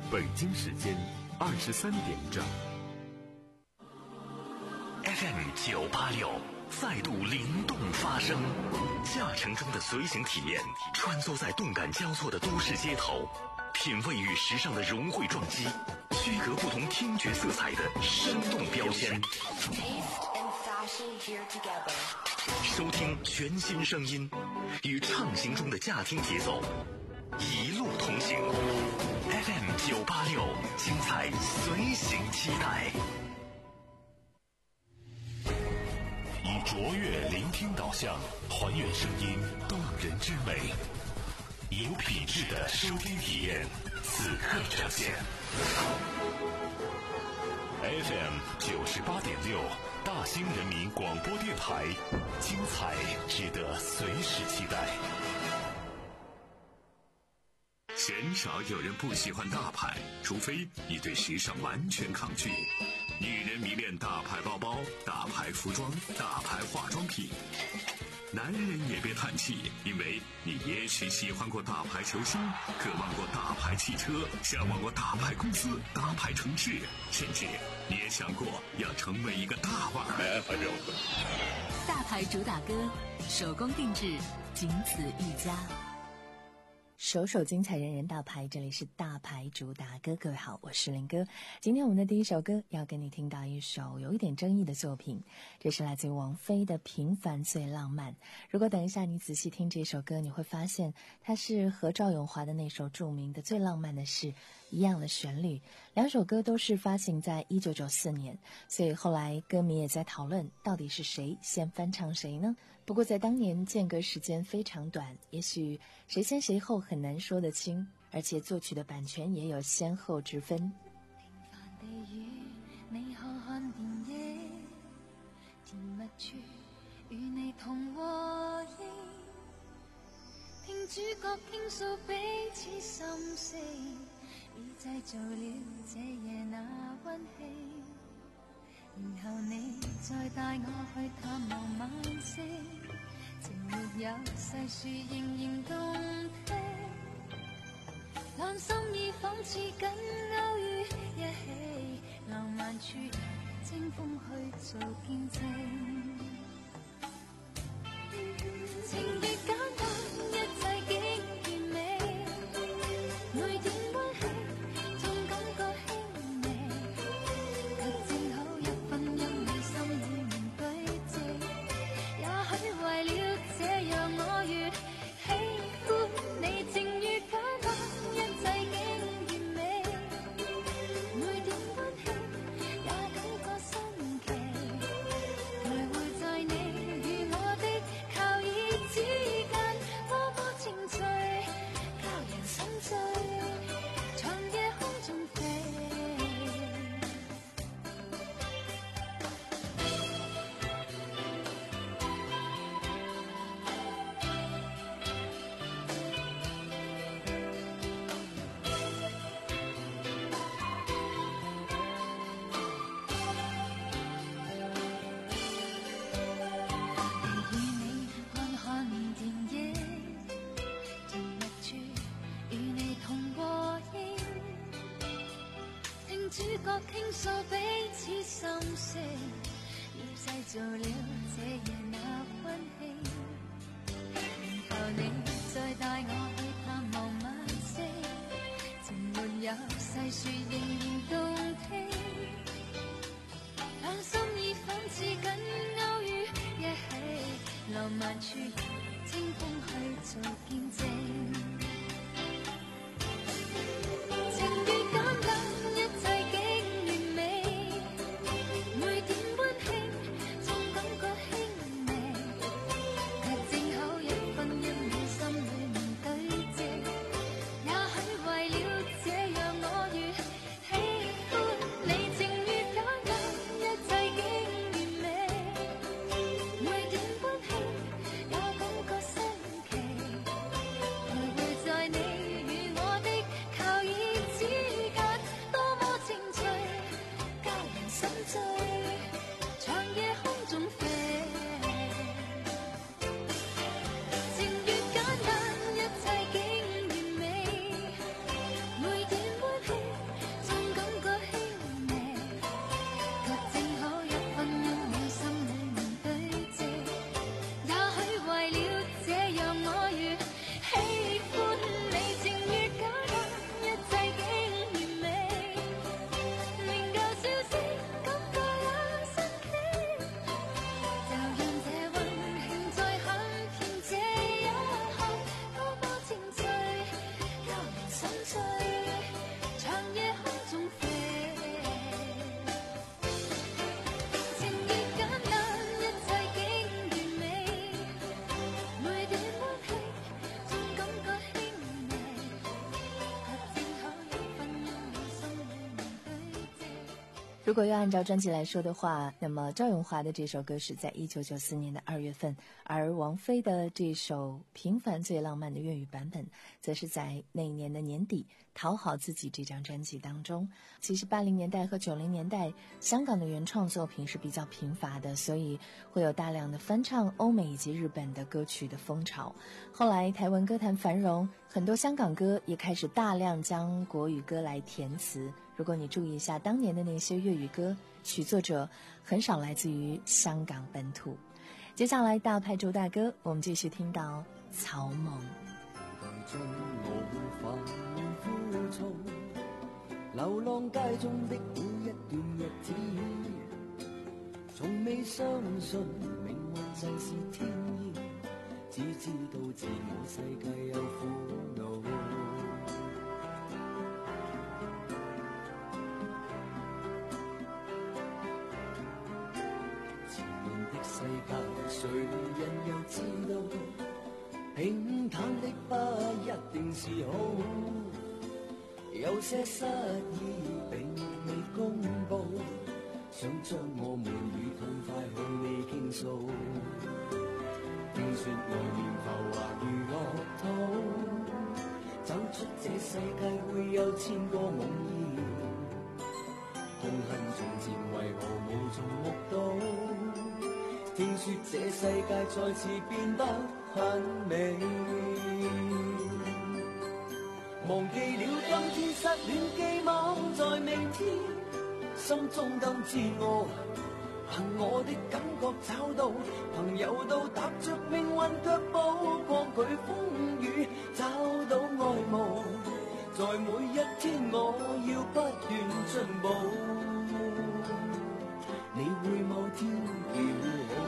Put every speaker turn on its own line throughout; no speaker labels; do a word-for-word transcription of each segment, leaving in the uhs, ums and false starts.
北京时间二十三点整。
F M 九八六再度灵动发声，驾乘中的随行体验，穿梭在动感交错的都市街头，品味与时尚的融汇撞击，区隔不同听觉色彩的生动标签。收听全新声音，与畅行中的驾听节奏一路同行。F M 九八六，精彩随行期待。以卓越聆听导向，还原声音动人之美，有品质的收听体验，此刻呈现。F M 九十八点六，大兴人民广播电台，精彩值得随时期待。
鲜少有人不喜欢大牌，除非你对时尚完全抗拒。女人迷恋大牌包包、大牌服装、大牌化妆品。男人也别叹气，因为你也许喜欢过大牌球星，渴望过大牌汽车，向往过大牌公司、大牌城市，甚至你也想过要成为一个大腕儿。
大牌主打歌，手工定制，仅此一家。
首首精彩，人人大牌，这里是大牌主打歌。各位好，我是林哥。今天我们的第一首歌要跟你听到一首有一点争议的作品，这是来自于王菲的《平凡最浪漫》。如果等一下你仔细听这首歌，你会发现它是和赵咏华的那首著名的《最浪漫的事》一样的旋律。两首歌都是发行在一九九四年，所以后来歌迷也在讨论到底是谁先翻唱谁呢？不过在当年间隔时间非常短，也许谁先谁后很难说得清，而且作曲的版权也有先后之分。
平凡地与你看看電影，甜蜜處與你同和應，聽主角傾訴彼此心聲，已製造了這夜那溫馨。然後你再帶我去探望晚星，情沒有細數仍然動聽，浪心意仿似緊勾於一起，浪漫處清風去做見證，情越簡單一切竟完美，每點溫馨總感覺輕微，卻正好一分因你心裏面對峙，也許為了這樣我越喜歡你，情越簡單一切竟完美，每點溫馨也感覺新奇，徘徊在你與我的靠椅之間，多麼情趣，教人心醉，長夜空中飛。與你看看電影，甜蜜處與你同和應，聽主角傾訴彼此心聲，已製造了這夜那溫馨。然後你再帶我去探望晚星，情沒有細數仍然動聽，兩心已仿似緊勾於一起，浪漫處清風去做見證，情越簡單一切竟完美，每點溫馨總感覺輕微，卻正好一分因你心裏面對峙，也許為了這樣我越喜歡你，情越簡單一切竟完美，每點溫馨也感覺新奇， 心碎，長夜空中飛。情意簡單，一切竟完美，每段溫馨總感覺輕微，卻正好一分憂慮心裏面堆積。
如果要按照专辑来说的话，那么赵咏华的这首歌是在一九九四年的二月份，而王菲的这首《平凡最浪漫》的粤语版本，则是在那一年的年底，《讨好自己》这张专辑当中。其实八零年代和九零年代，香港的原创作品是比较贫乏的，所以会有大量的翻唱欧美以及日本的歌曲的风潮。后来台湾歌坛繁荣，很多香港歌也开始大量将国语歌来填词。如果你注意一下当年的那些粤语歌，曲作者很少来自于香港本土。接下来大牌主打歌，我们继续听到草蜢。
中我反枯燥，流浪街中的每一段日子，從未相信命運就是天意，只知道自我世界有苦惱。世界誰人又知道，平淡的不一定是好，有些失意並未公佈，想將我們與痛快向你傾訴。聽說外面浮華如樂土，走出這世界會有千個夢魘，痛恨從前為何無從目睹，聽說這世界再次變得很美，忘記了今天失戀寄望在明天，心中今自我，憑我的感覺找到，朋友都踏着命運腳步，抗拒風雨，找到愛慕，在每一天我要不斷進步，你會某天叫好。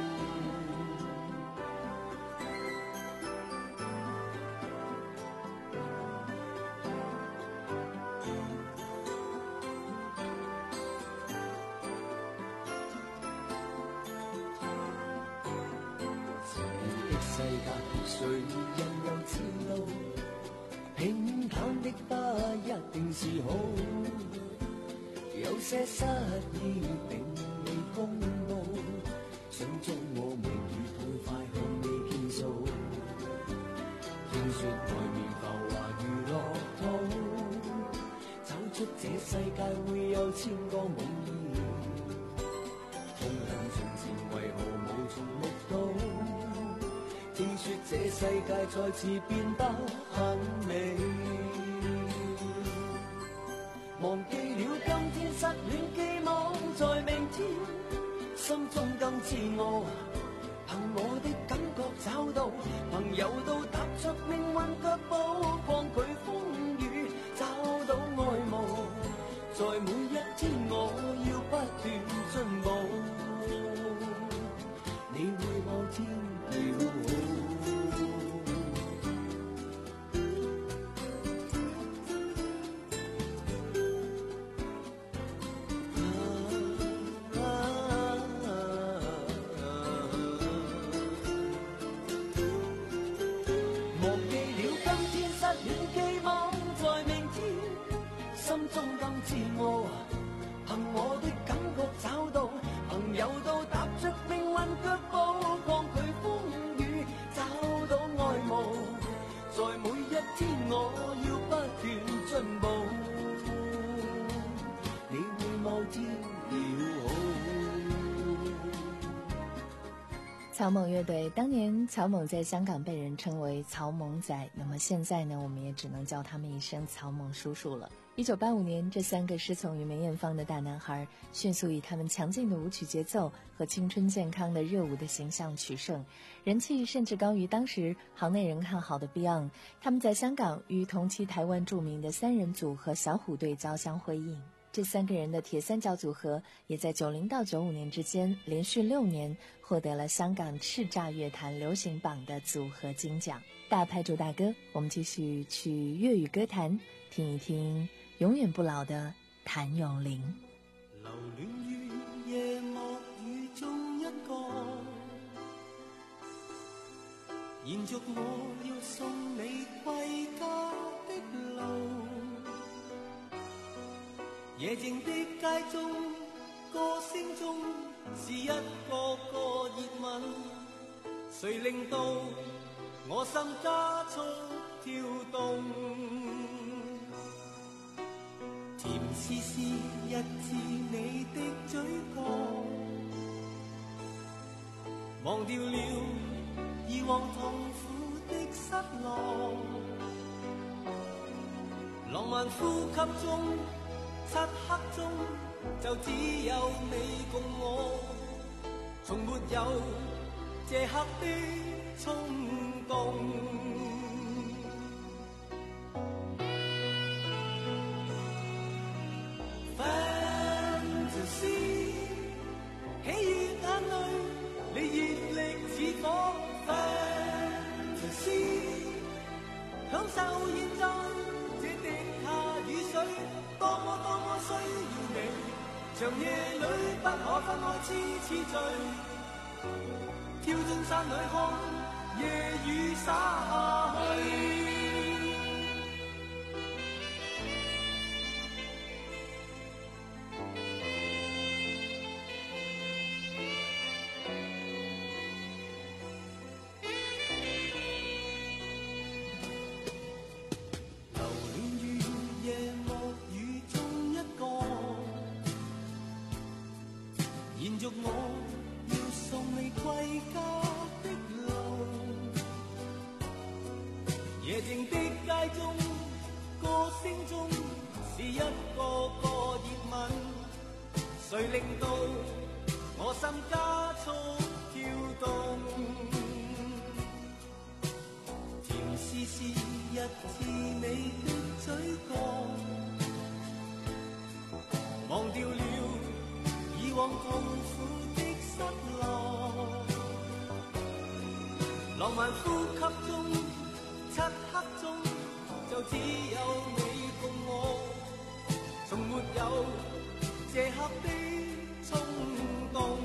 世界誰人又知道，平淡的不一定是好，有些失意並未公佈，想將我們與痛快向你傾訴。聽說外面浮華如樂土，走出這世界會有千個夢魘，痛恨從前為何無從目睹，聽說這世界再次變得很美，忘記了今天失戀寄望在明天，心中更自我，憑我的感覺找到，朋友都踏出命運腳步，抗拒風雨，找到愛慕，在每一天我要不斷進步，你會某天叫好。自我，憑我的感覺找到，朋友都踏着命運腳步，抗拒風雨，找到愛慕，在每一天我要不斷進步，你會某天了好。
草蜢樂隊當年，草蜢在香港被人稱為草蜢仔，那麼現在呢，我們也只能叫他們一聲草蜢叔叔了。一九八五年，這三個師從於梅艷芳的大男孩，迅速以他們強勁的舞曲節奏和青春健康的熱舞的形象取勝，人氣甚至高於當時行內人看好的 Beyond。他們在香港與同期台灣著名的三人組合小虎隊交相輝映。 这三个人的铁三角组合也在九零到九五年之间连续六年获得了香港叱咤乐坛流行榜的组合金奖。大牌主打歌，我们继续去粤语歌坛听一听永远不老的谭咏麟。
留戀於夜幕雨中一個，延續我要送你歸家的路。夜靜的街中，歌聲中是一個個熱吻，誰令到我心加速跳動？甜絲絲一次你的嘴角，忘掉了以往痛苦的失落。浪漫呼吸中，漆黑中就只有你共我，從沒有這刻的衝動。Fantasy， 喜悅眼淚，你熱力似火。Fantasy， 享受現在這滴下雨水。多麼多麼需要你，長夜裏不可分開痴痴醉，跳進山裏看夜雨灑下去。延續我要送你歸家的路，夜靜的街中，歌聲中是一個個熱吻，誰令到我心加速跳動？甜絲絲一次你的嘴角，忘掉了以往痛苦的失落，浪漫呼吸中，漆黑中就只有你共我，從沒有這刻的衝動。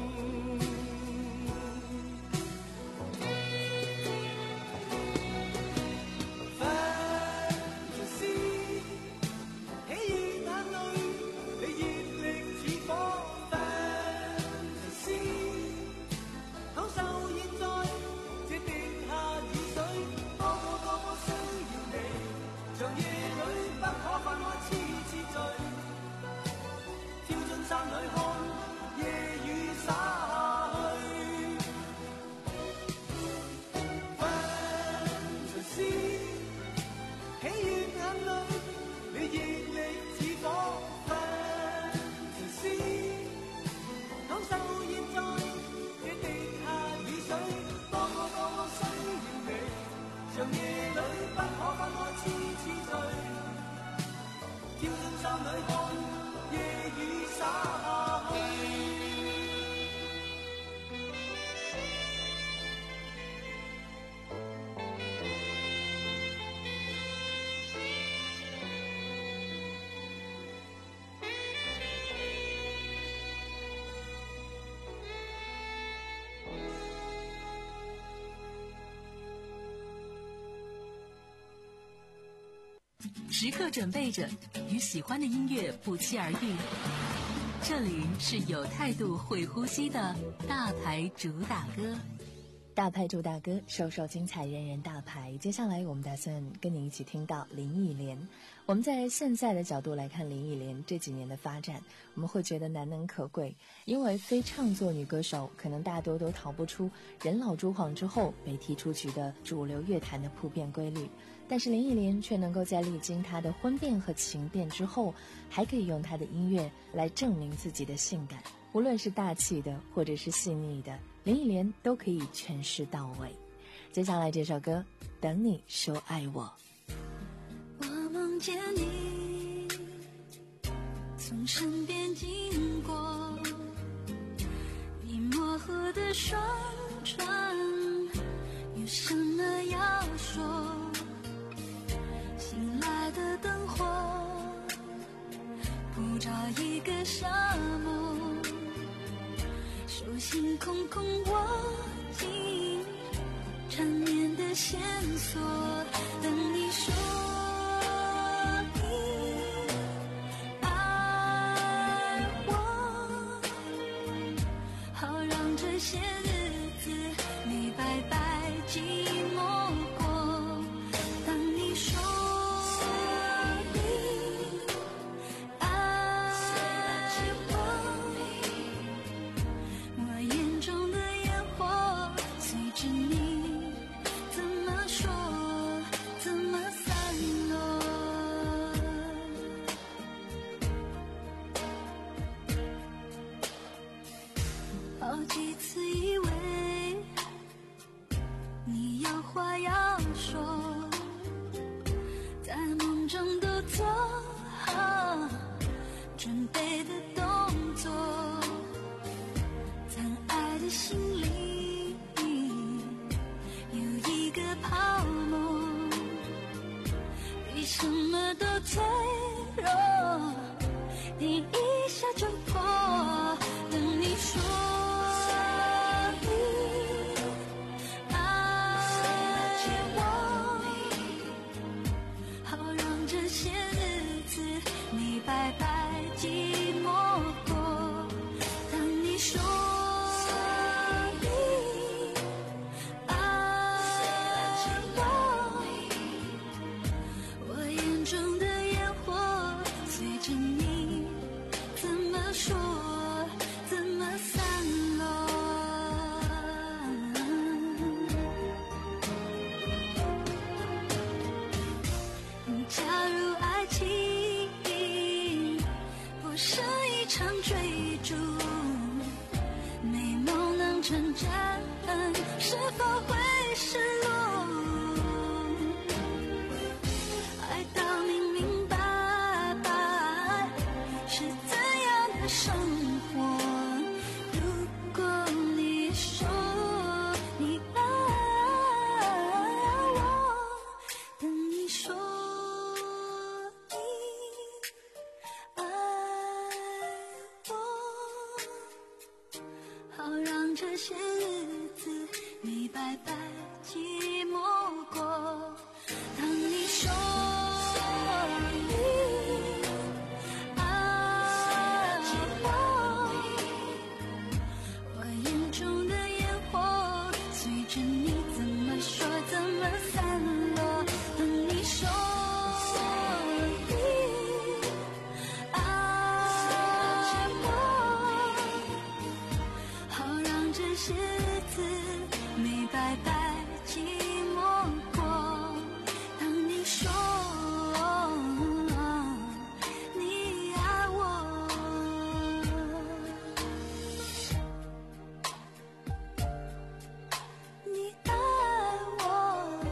山裏看夜雨灑下去。Fantasy， 喜悅眼淚，你熱力似火。Fantasy， 享受現在這滴下雨水，多麼多麼需要你，長夜裏不可分開痴痴醉，跳進山裏看夜雨灑下去。
时刻准备着与喜欢的音乐不期而遇。这里是有态度会呼吸的大牌主打歌。
大牌主打歌，首首精彩，人人大牌。接下来我们打算跟你一起听到林忆莲。我们在现在的角度来看林忆莲这几年的发展，我们会觉得难能可贵，因为非唱作女歌手可能大多都逃不出人老珠黄之后被踢出局的主流乐坛的普遍规律，但是林忆莲却能够在历经她的婚变和情变之后，还可以用她的音乐来证明自己的性感，无论是大气的或者是细腻的，林忆莲都可以诠释到位。接下来这首歌《等你说爱我》。
我梦见你从身边经过，你模糊的双唇，有什么要说？醒来的灯火，普照一个沙漠，手心空空握紧缠绵的线索，等你说这些日子没白白寂寞过，当你说你爱我，我眼中的烟火随着你怎么说怎么散落。好几次以为你有话要说，在梦中都做好准备的动作，残爱的心里有一个泡沫，比什么都脆弱，你一下就破，等你说白白寂寞过，当你说你爱我，我眼中的烟火随着你怎么说怎么散落。假如爱情是一场追逐，美梦能成真，是否会失落？爱到明明白白是怎样的生活？如果你说你爱我，等你说好让这些日子没白白寂寞过，当你说你爱我，我眼中的烟火随着你怎么说怎么散落，等你说这些日子没白白寂寞过，当你说你爱我，你爱我，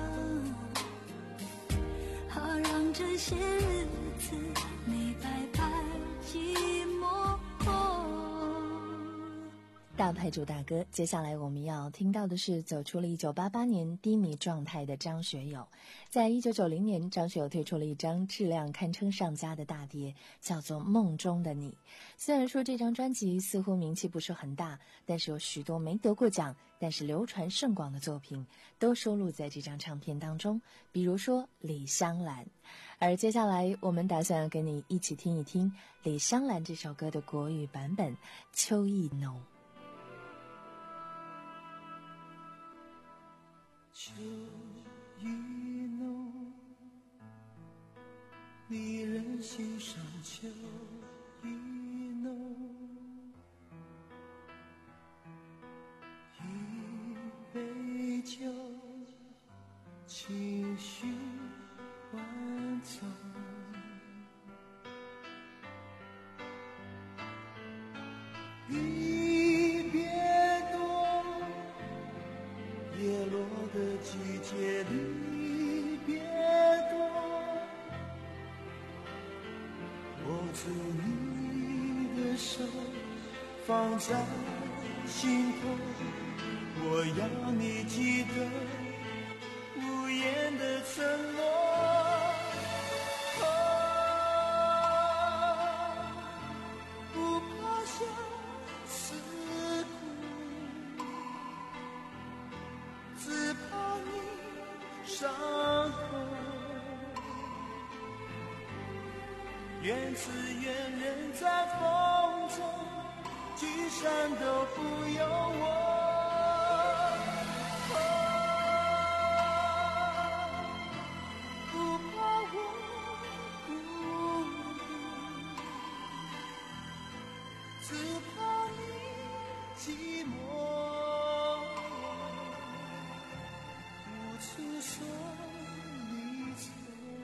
好让这些日子没白白寂寞过。
大牌主大哥，接下来我们要听到的是走出了一九八八年低迷状态的张学友。在一九九零年，张学友推出了一张质量堪称上佳的大碟，叫做《梦中的你》。虽然说这张专辑似乎名气不是很大，但是有许多没得过奖但是流传甚广的作品都收录在这张唱片当中，比如说李香兰。而接下来我们打算要跟你一起听一听李香兰这首歌的国语版本《秋意浓》。
秋意浓，离人心上秋意浓，一杯酒，情绪万种，离别多，叶落的季节离别多，我着你的手放在心头，我要你记得无言的承诺。不怕相思苦，只怕你伤口。愿此愿人在风中，聚散都不由我。不怕我孤独，只怕你寂寞，无处说离愁。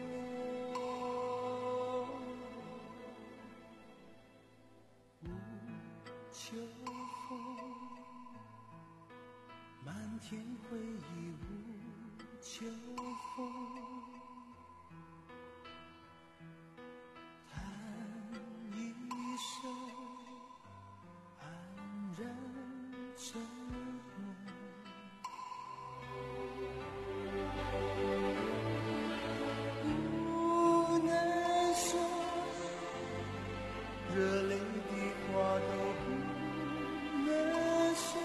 秋风，漫天回忆无秋风，叹一声黯然成梦。不能说热泪的话都不能说，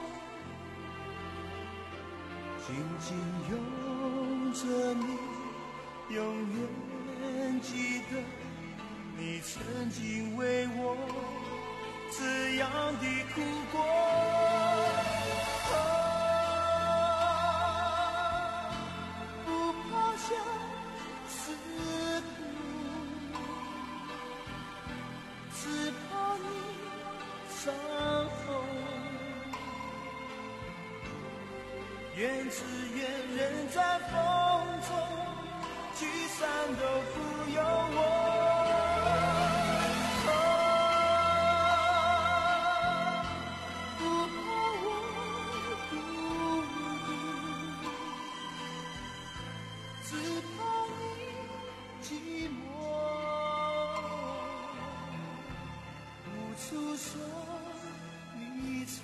紧紧拥着你，永远记得你曾经为我这样的哭过。不怕相思苦，只怕你伤后。愿只愿人在风中，聚散都不由我。不怕我孤独，只怕你寂寞，无处说离愁。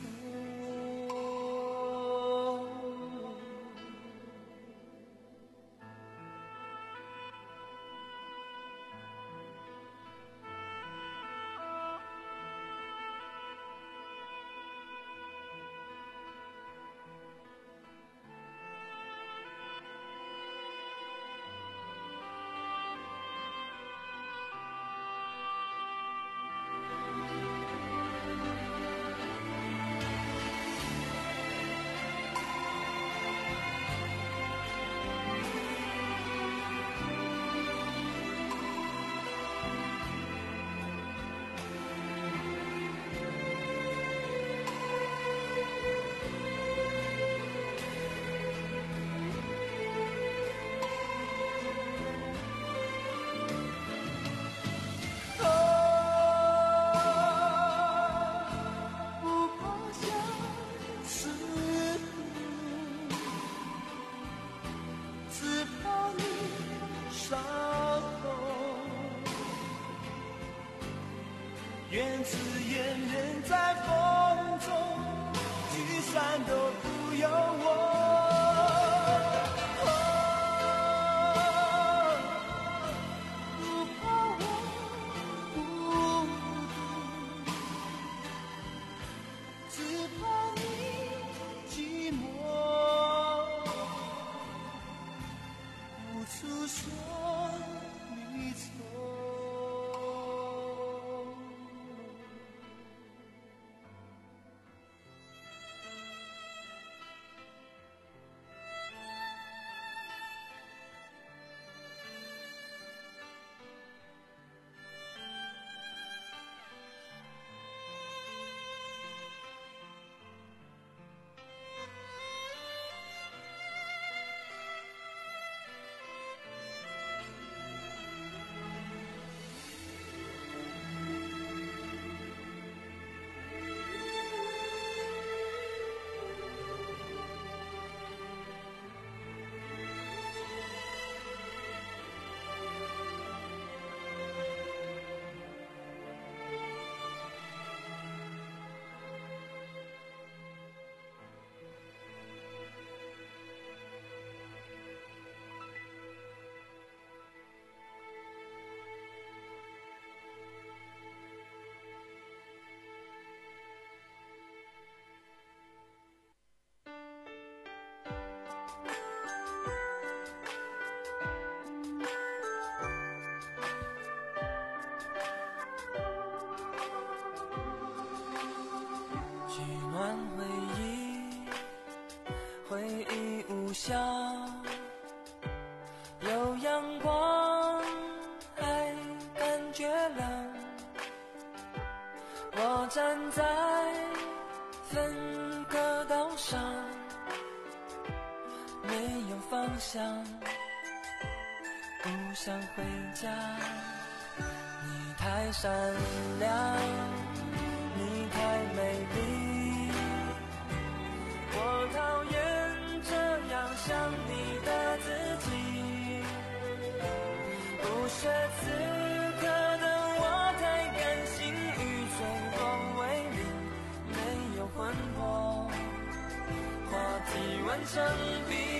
愿只愿人在风中，聚散都不由我。不怕我孤独，只怕你寂寞，无处说离愁。
站在分隔岛上，没有方向，不想回家。你太善良，你太美丽，我讨厌这样想你的自己。不屑此刻的我太感性，与最后为零，没有魂魄，话题完成笔。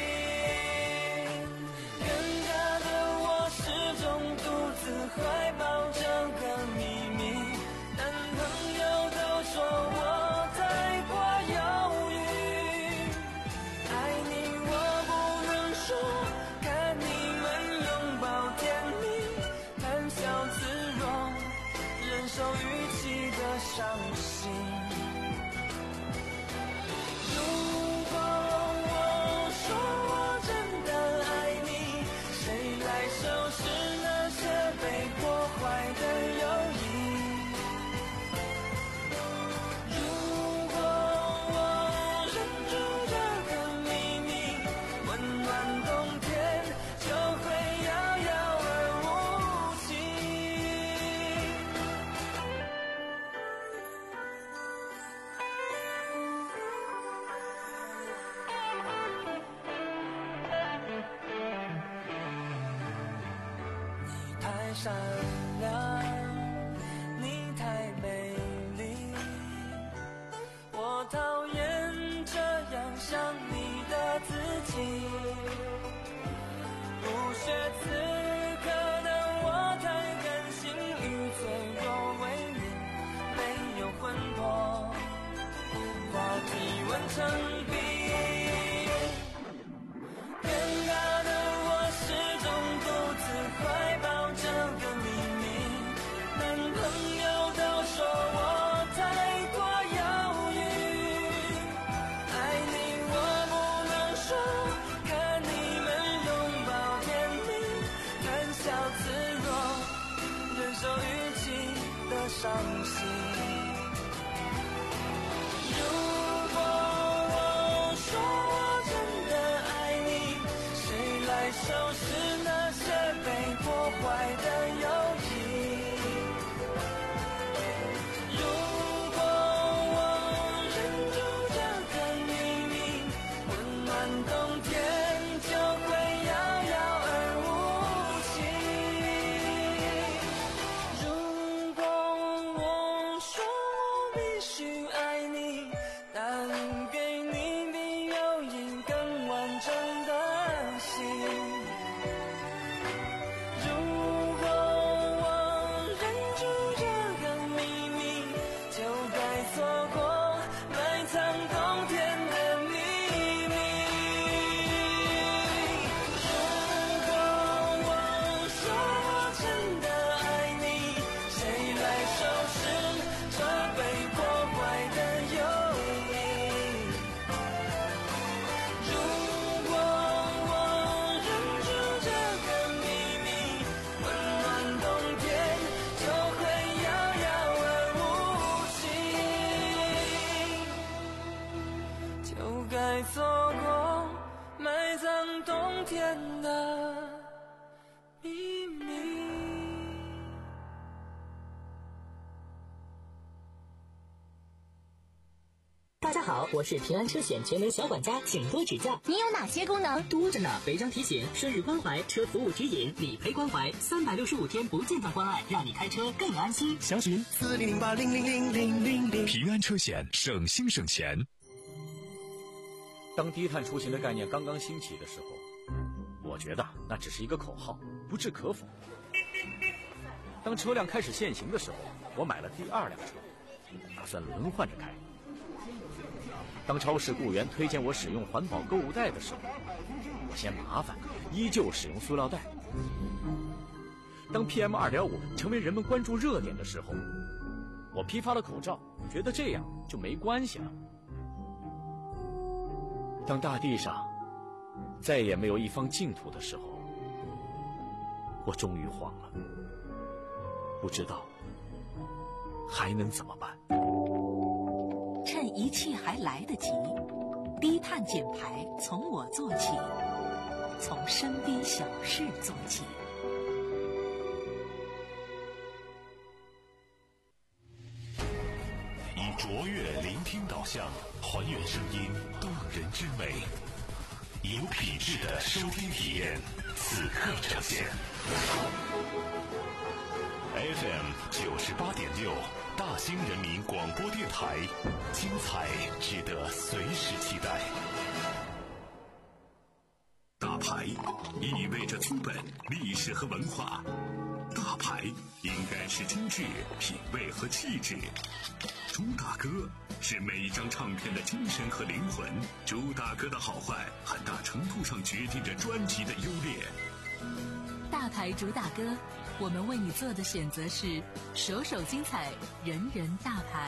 尴尬的我始终独自怀抱这个秘密，男朋友都说我太过犹豫，爱你我不能说，看你们拥抱甜蜜，谈笑自若，忍受语气的伤心。如果我说我真的爱你，谁来收拾那些被破坏的友谊？如果我忍住这个秘密，温暖冬天就会遥遥而无期。你太善良，你太美丽，我讨厌这样想你的自己。不屑此刻的我太感性，与脆弱为零，没有魂魄，话题完成笔。尴尬的我始终独自怀抱这个秘密，男朋友都说我太过犹豫，爱你我不能说，看你们拥抱甜蜜，谈笑自若，忍受语气的伤心。如果我说我真的爱你，谁来收拾那些被破坏的友谊？如果我忍住这个秘密，温暖冬天就会遥遥而无期。如果我说我必须爱你，答应给你比友谊更完整的心。如果我忍住这个秘密，就该错过埋藏冬天的秘密。如果我说我真的爱你，谁来收拾这被破坏的友谊？如果我忍住这个秘密，温暖冬天就会遥遥而无期，就该错过埋葬冬天的秘密。
大家好，我是平安车险全能小管家，请多指教。
你有哪些功能？
多着呢，违章提醒、顺日关怀、车服务指引、理赔关怀，三百六十五天不间断关爱，让你开车更安心。
详询
四零零八零零零零零零。
平安车险，省心省钱。
当低碳出行的概念刚刚兴起的时候，我觉得那只是一个口号，不置可否。当车辆开始限行的时候，我买了第二辆车，打算轮换着开。当超市雇员推荐我使用环保购物袋的时候，我嫌麻烦，依旧使用塑料袋。当 P M 二点五 成为人们关注热点的时候，我批发了口罩，觉得这样就没关系了。当大地上再也没有一方净土的时候，我终于慌了，不知道还能怎么办？
趁一切还来得及，低碳减排从我做起，从身边小事做起。
以卓越聆听导向，还原声音动人之美，有品质的收听体验，此刻呈现。F M 九十八点六，大兴人民广播电台，精彩值得随时期待。
大牌意味着资本、历史和文化，大牌应该是精致、品味和气质。朱大哥是每一张唱片的精神和灵魂，朱大哥的好坏很大程度上决定着专辑的优劣。
大牌主打歌，我们为你做的选择是首首精彩，人人大牌。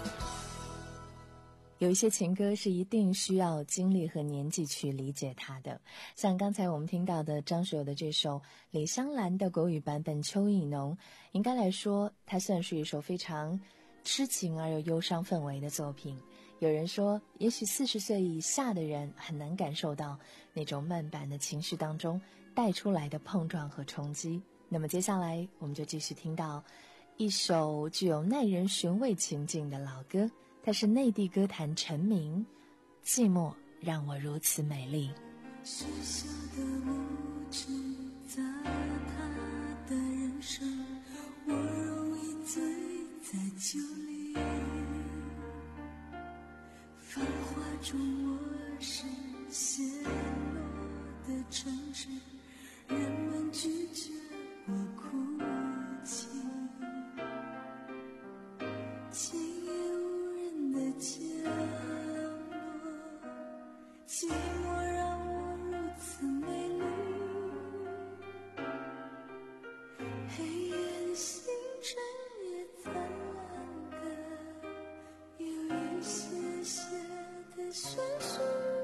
有一些情歌是一定需要经历和年纪去理解它的，像刚才我们听到的张学友的这首李香兰的国语版本《秋意浓》，应该来说它算是一首非常痴情而又忧伤氛围的作品。有人说，也许四十岁以下的人很难感受到那种慢板的情绪当中带出来的碰撞和冲击。那么接下来我们就继续听到一首具有耐人寻味情境的老歌，它是内地歌坛陈明，寂寞让我如此美丽。
小小的无知，在他的人生，我容易醉在酒里。繁华中我是陷落的城市，人们拒绝我哭泣。今夜无人的角落，寂寞让我如此美丽。黑夜的星辰也灿烂的有一些些的酸楚。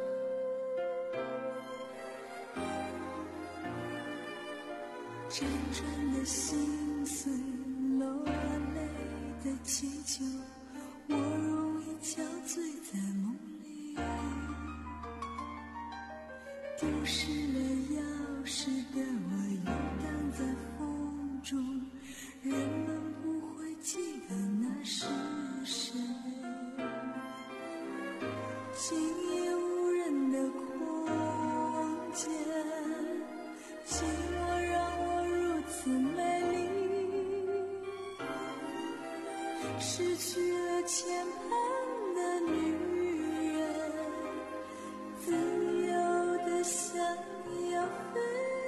辗转的心碎，落泪的祈求，我容易憔悴在梦里。丢失了钥匙的我游荡在风中，人们不会记得那是谁。今夜无人的空间，寂寞让我如此美丽。失去了牵绊的女人，自由地想要飞。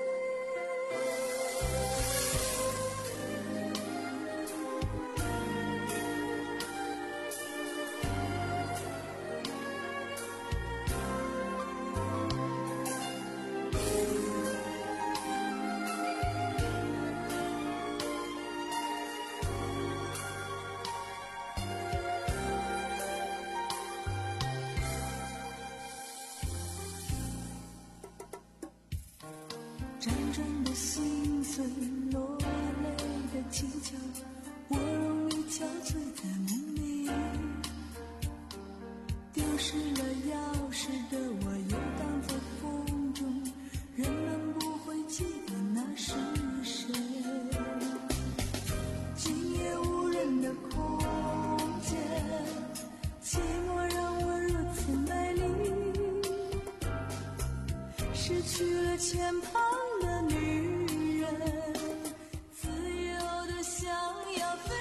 辗转的心碎，落泪的祈求，我容易憔悴在梦里。丢失了钥匙的我游荡在风中，人们不会记得那是谁。今夜无人的空间，寂寞让我如此美丽。失去了牵绊的女人，自由地想要飞。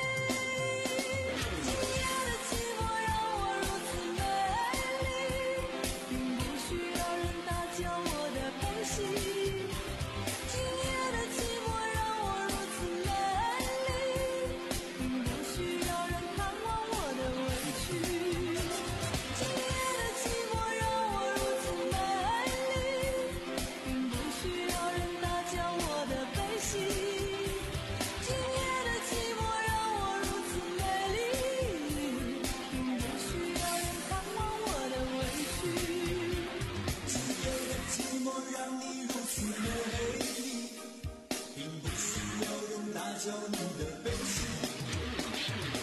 今夜的寂寞让我如此美丽，并不需要人打搅我的悲喜。今夜的寂寞让我如此美丽，并不需要人看望我的委屈。今夜的寂寞让我如此美丽，并不需要人打搅我的悲喜。今夜的寂寞让我如此美丽，并不需要人看望我的委屈。今夜的寂寞让你如此美丽，并不需要人打搅你的悲喜。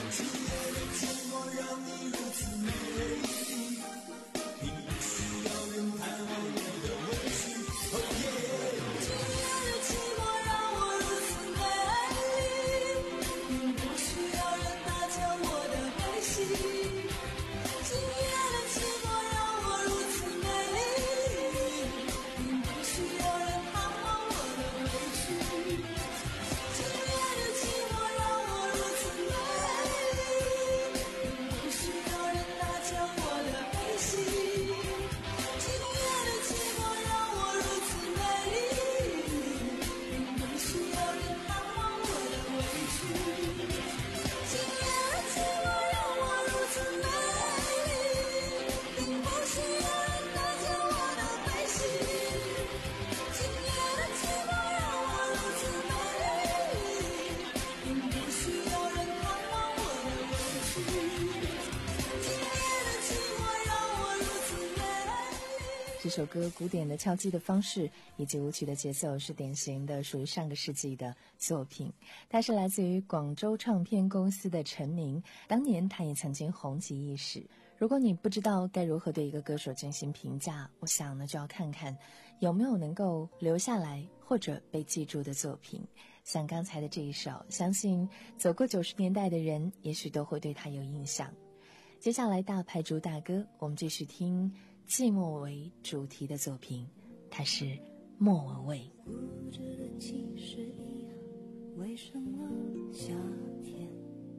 这首歌古典的敲击的方式以及舞曲的节奏是典型的属于上个世纪的作品。它是来自于广州唱片公司的陈明，当年他也曾经红极一时。如果你不知道该如何对一个歌手进行评价，我想呢就要看看有没有能够留下来或者被记住的作品。像刚才的这一首，相信走过九十年代的人也许都会对他有印象。接下来大牌主打歌，我们继续听寂寞为主题的作品，它是莫文蔚。
固执的其实一样，为什么夏天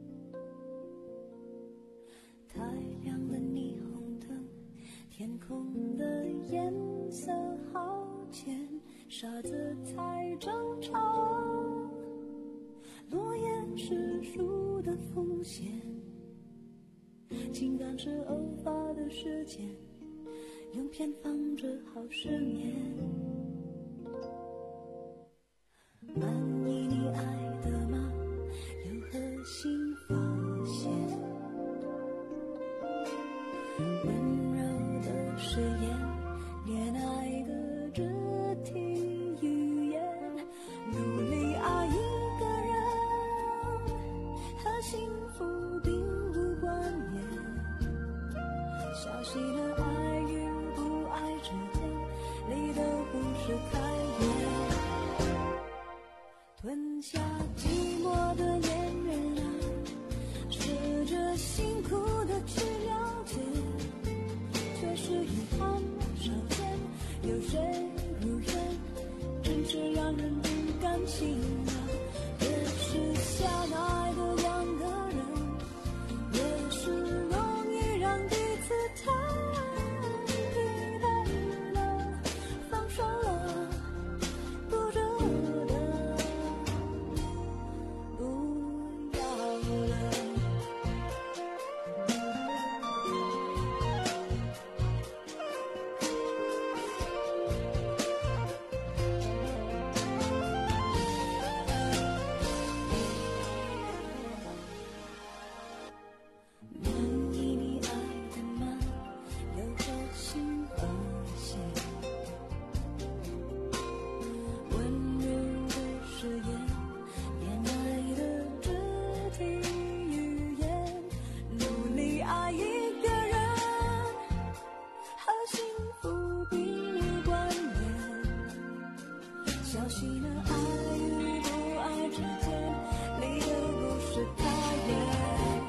太亮了霓虹灯，天空的颜色好浅，沙子才正常，落叶是树的风险，情感是偶发的事件，用偏方治好失眠。满意你爱的吗？有何新发现？温柔的誓言，恋爱的肢体语言，努力爱一个人，和幸福并无关联。小心的爱与不爱之间，离得不是太远。吞下寂寞的恋人啊，试着辛苦的去了解，却是遗憾少见。有谁如愿，真是让人不甘心啊。越是相爱的两个人，越是容易让彼此太疲惫了，放手了，不值得，不要了。满意你爱的吗？有何新发现？温柔的誓言，恋爱的肢体语言，努力爱一个人，和幸福并无关联。小心的爱与不爱之间，离得不是太远。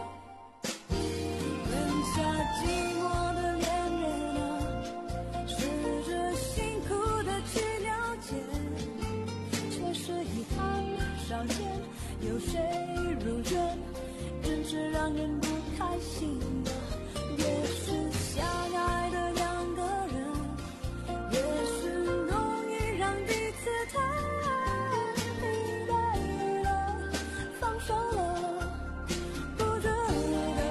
吞下寂寞的恋人啊，试着辛苦的去了解，却是遗憾少见。有谁如愿，真是让人不开心的。越是相爱的两个人，越是容易让彼此太疲惫了，放手了，不值得，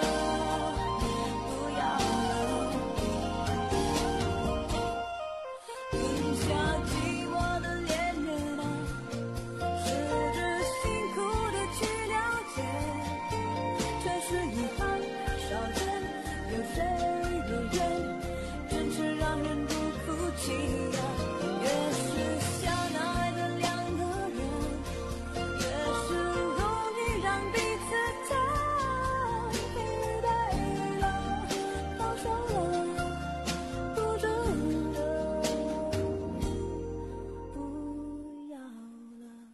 不要了。吞下寂寞的恋人啊，试着辛苦的去了解，却是遗憾少见。有谁如愿，真是让人不服气啊。越是相爱的两个人，越是容易让彼此太疲惫了，放手了，不值得，不要了。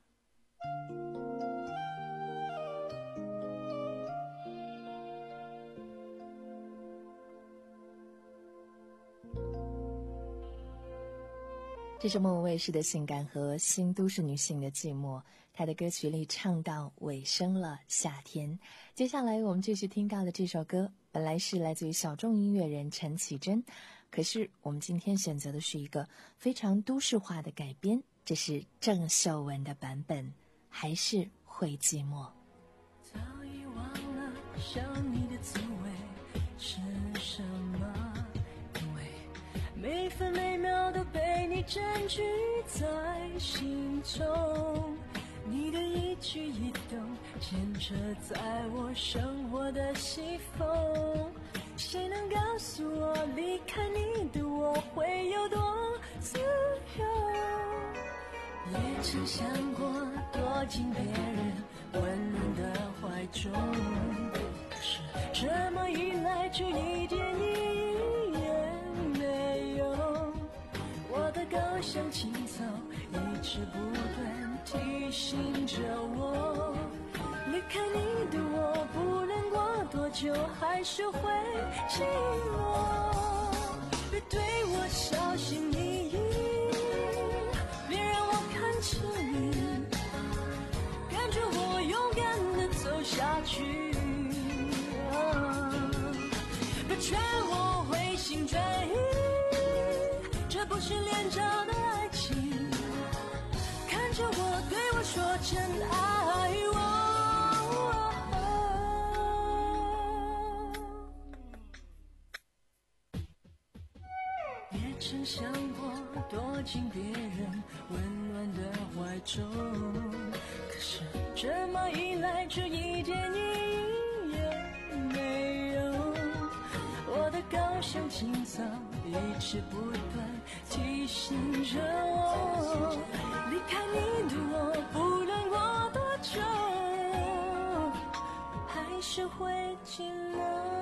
这是莫文蔚式的性感和新都市女性的寂寞，她的歌曲里唱到尾声了夏天。接下来我们继续听到的这首歌，本来是来自于小众音乐人陈绮贞，可是我们今天选择的是一个非常都市化的改编，这是郑秀文的版本，还是会寂寞。
早已忘了想你的滋味是什么，因为每分每秒都被你占据在心中，你的一举一动牵扯在我生活的西风， 谁能告诉我，离开你的我会有多自由？也曾想过躲进别人温暖的怀中，可是这么一来就一点意义也没有。我的高尚情操一直不断提醒着我，离开你的我不论过多久还是会寂寞。别对我小心翼翼，别让我看清你，跟着我勇敢地走下去。别劝我回心转意，这不是廉价的爱情，看着我对我说真爱我。也曾想过躲进别人温暖的怀中，可是这么一来就一点意义也没有。我的高尚情操一直不断提醒着我，离开你的我不论过多久还是会寂寞。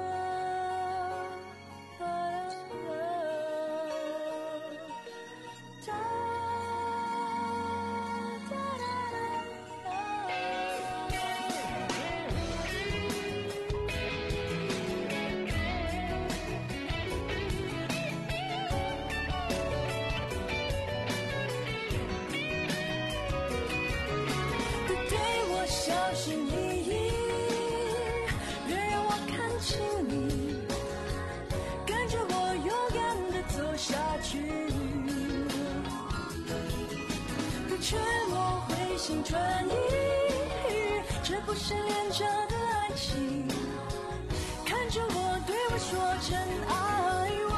劝我回心转意，这不是廉价的爱情，看着我对我说真爱我。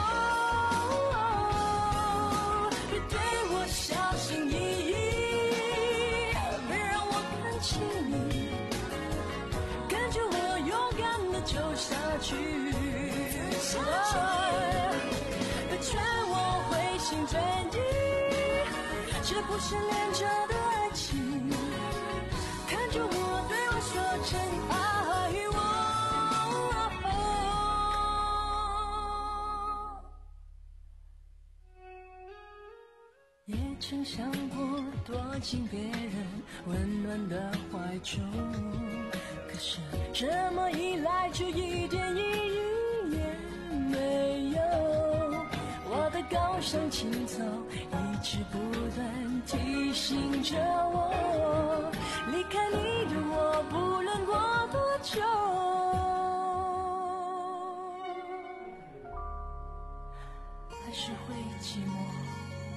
别对我小心翼翼，别让我看清你，跟着我勇敢地走下去。别劝我回心转意，这不是廉价的爱情，看着我对我说真爱我。也曾想过躲进别人温暖的怀中，可是这么一来就一点意义也没有。我的高尚情操一直不断提醒着我，离开你的我不论过多久还是会寂寞。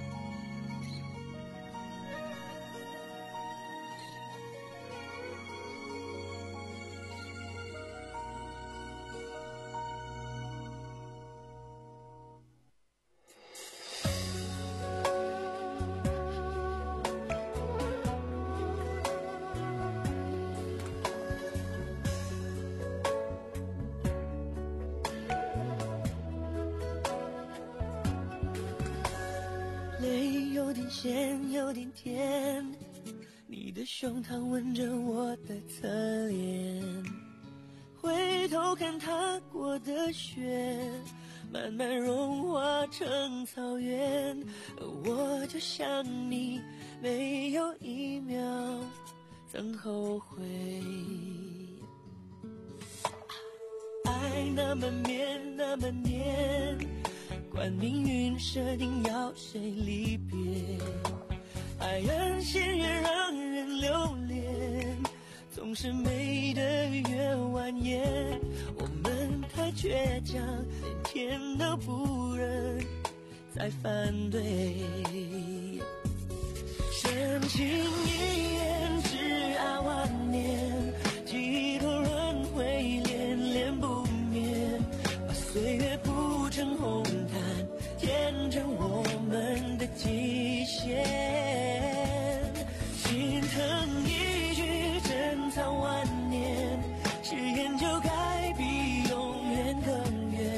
泪有点咸，有点甜，你的胸膛吻着我的侧脸，回头看踏过的雪，慢慢融化成草原，我就像你，没有一秒曾后悔。爱那么绵，那么黏，管命运设定要谁离别，爱人仙缘让人留恋，总是美得越蜿蜒。我们太倔强，连天都不忍再反对，深情一眼，挚爱万年，几多轮回恋恋不眠，把岁月铺成红毯，填成我们的极限。心疼一句珍藏万年，誓言就该比永远更远，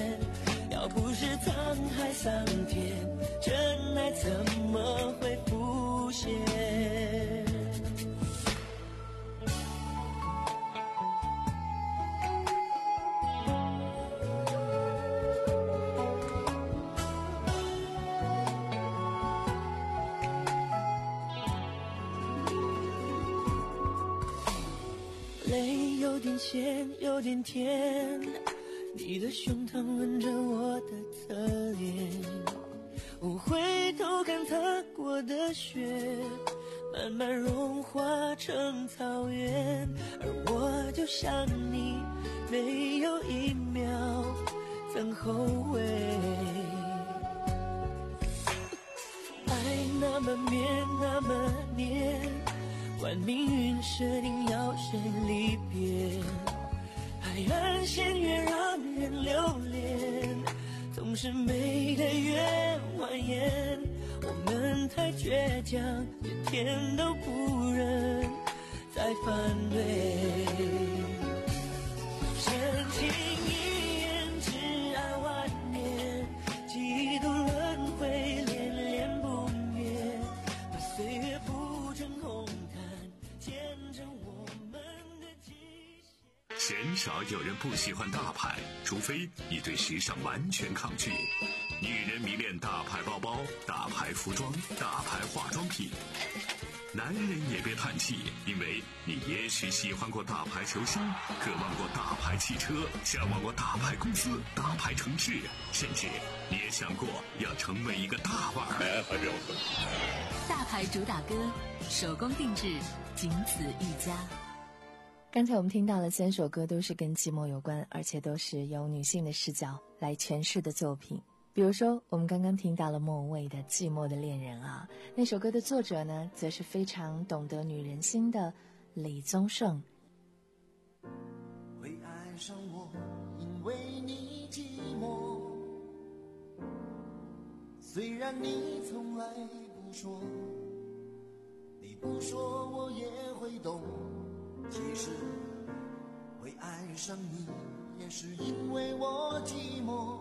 泪有点咸，有点甜，你的胸膛吻着我的侧脸，我回头看踏过的雪，慢慢融化成草原，而我就像你，没有一秒曾后悔。爱那么绵，那么黏，管命运设定要谁离别，海岸线越让人留恋，总是美的越蜿蜒，我们太倔强，连天都不忍再反对。深情一眼，挚爱万年，几度轮回恋恋不灭，把岁月铺成红毯，见证我们的极限。
鲜少有人不喜欢大牌，除非你对时尚完全抗拒。女人迷恋大牌包包、大牌服装、大牌化妆品。男人也别叹气，因为你也许喜欢过大牌球星，渴望过大牌汽车，向往过大牌公司、大牌城市，甚至你也想过要成为一个大腕儿。
大牌主打歌，手工定制，仅此一家。
刚才我们听到了三首歌，都是跟寂寞有关，而且都是由女性的视角来诠释的作品。比如说我们刚刚听到了莫文蔚的《寂寞的恋人》啊，那首歌的作者呢，则是非常懂得女人心的李宗盛。
会爱上我，因为你寂寞，虽然你从来不说，你不说我也会懂，其实会爱上你也是因为我寂寞，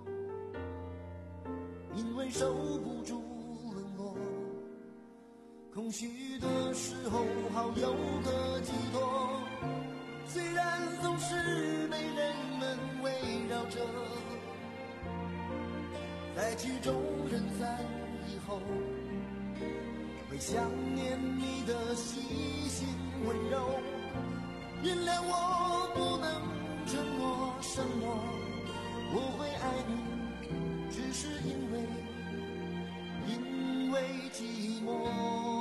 因为守不住冷落，空虚的时候好有个寄托，虽然总是被人们围绕着，在曲终人散以后，会想念你的细心温柔，原谅我不能承诺什么我会爱你，只是因为因为寂寞。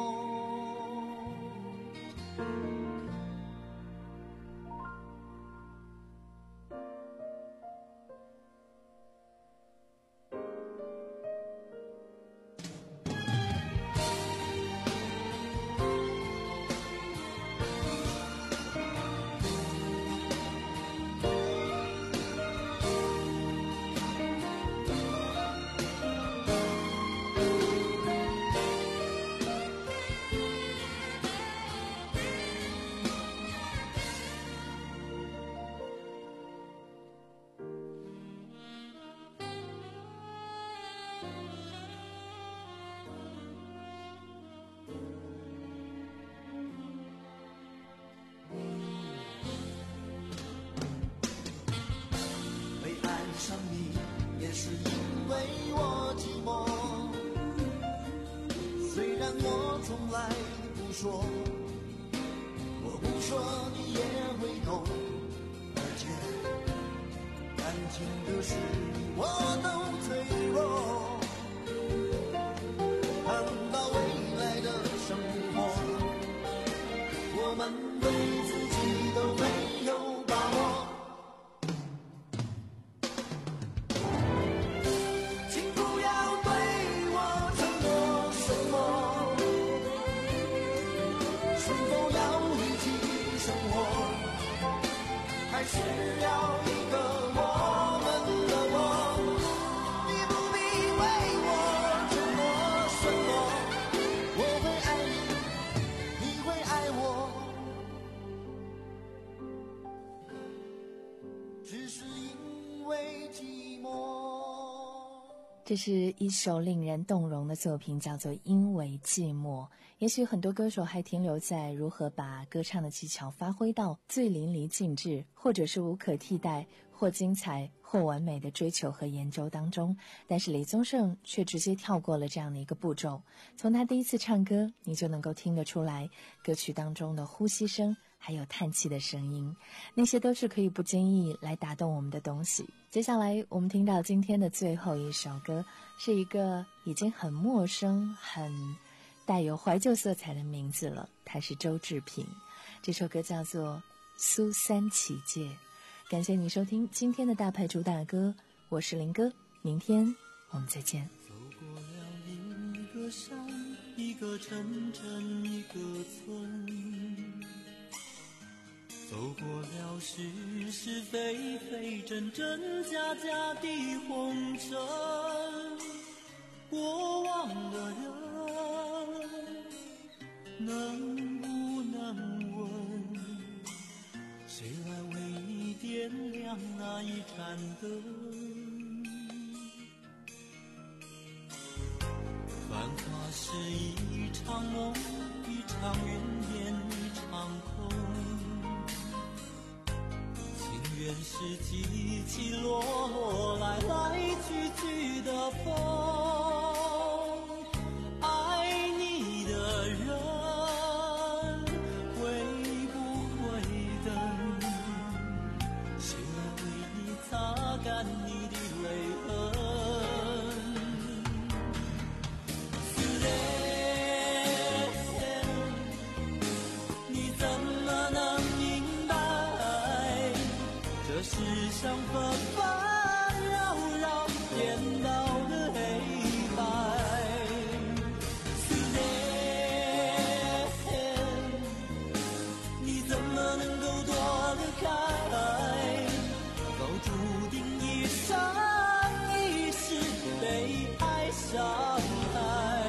上你也是因为我寂寞，虽然我从来不说，我不说你也会懂，而且感情的事我都脆弱，看到未来的生活，我们对自己都没有把握，还是要一个我们的我，你不必为我承诺什么，我会爱你，你会爱我，只是因为寂寞。
这是一首令人动容的作品，叫做《因为寂寞》。也许很多歌手还停留在如何把歌唱的技巧发挥到最淋漓尽致，或者是无可替代， 或精彩或完美的追求和研究当中，但是李宗盛却直接跳过了这样的一个步骤。从他第一次唱歌，你就能够听得出来歌曲当中的呼吸声还有叹气的声音，那些都是可以不经意来打动我们的东西。接下来我们听到今天的最后一首歌，是一个已经很陌生很带有怀旧色彩的名字了，它是周志平。这首歌叫做《苏三起解》。感谢你收听今天的大牌主打歌，我是林哥，明天我们再见。
走过了一个山，一个城镇，一个村，走过了是是非非真真假假的红尘，过往的人能不能问，谁来为你点亮那一盏灯？繁华是一场梦，一场云烟，一场空，情缘是起起落落，来来去去的风。爱你的人会不会等？谁来为你擦干你的泪痕？你怎么能明白，这世上纷纷扰扰，颠倒的黑白。你怎么能够躲得开，早注定一生一世被爱伤害。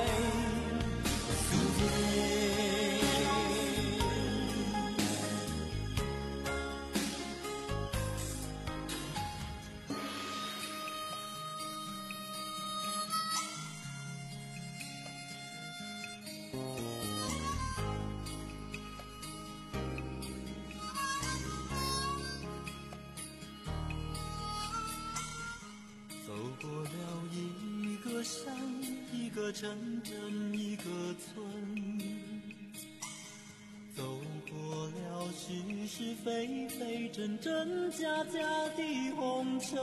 走过了一个山，一个城镇，一个村，走过了是是非非真真假假的红尘，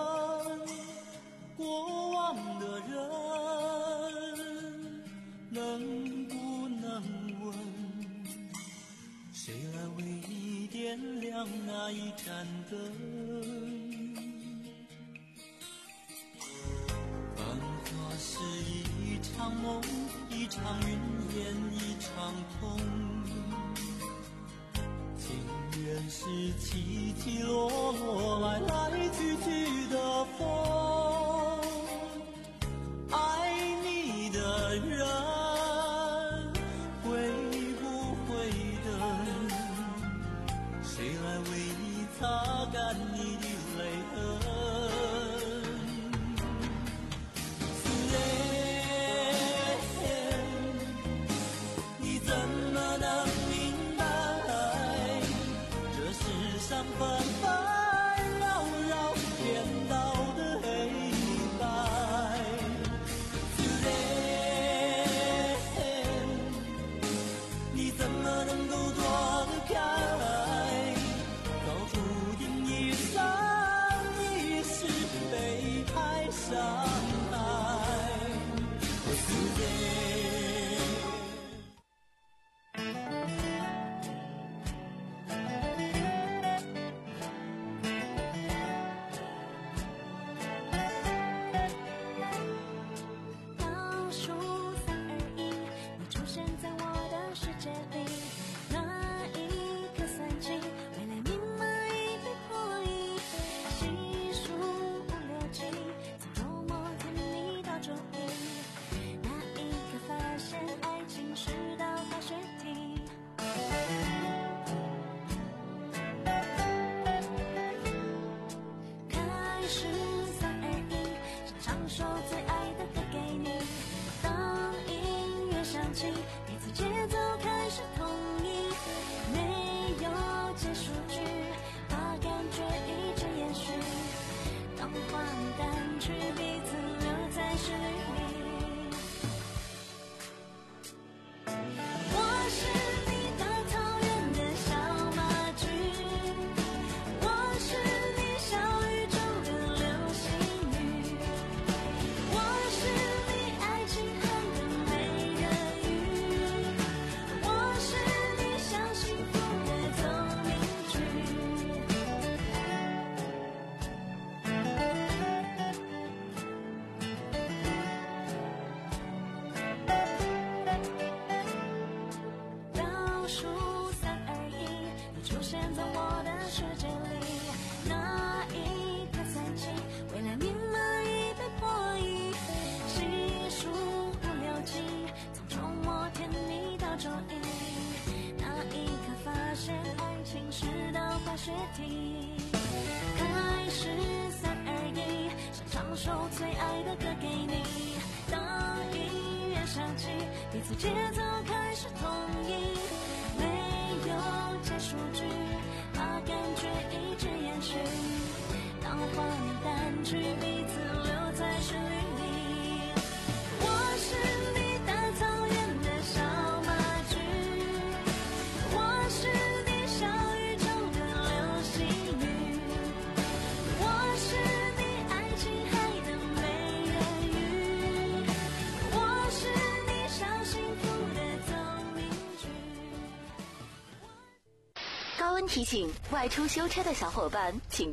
过往的人能不能问，谁来为你点亮那一盏灯？是一场梦，一场云烟，一场空，情缘是起起落落，来来去去的风。爱你的人会不会等？谁来为你擦干你的泪痕？纷纷扰扰，颠倒的黑白。你怎么能够躲得开？早注定一生一世被爱伤害。彼此节奏开始统一，没有结束句，把感觉一直延续。
现在我的世界里，那一刻散尽，未来密码已被破译，细数不留尽，从周末甜蜜到周一，那一刻发现爱情是道化学题，开始三二一，想唱首最爱的歌给你，当音乐响起，彼此节奏开始统一，没有结束句，把感觉一直延续，当画面淡去，彼此留在旋律里，我是你大草原的小马驹，我是你小宇宙的流星雨，我是你爱琴海的美人鱼，我是你小幸福的奏鸣曲。
高温提醒：外出修车的小伙伴，请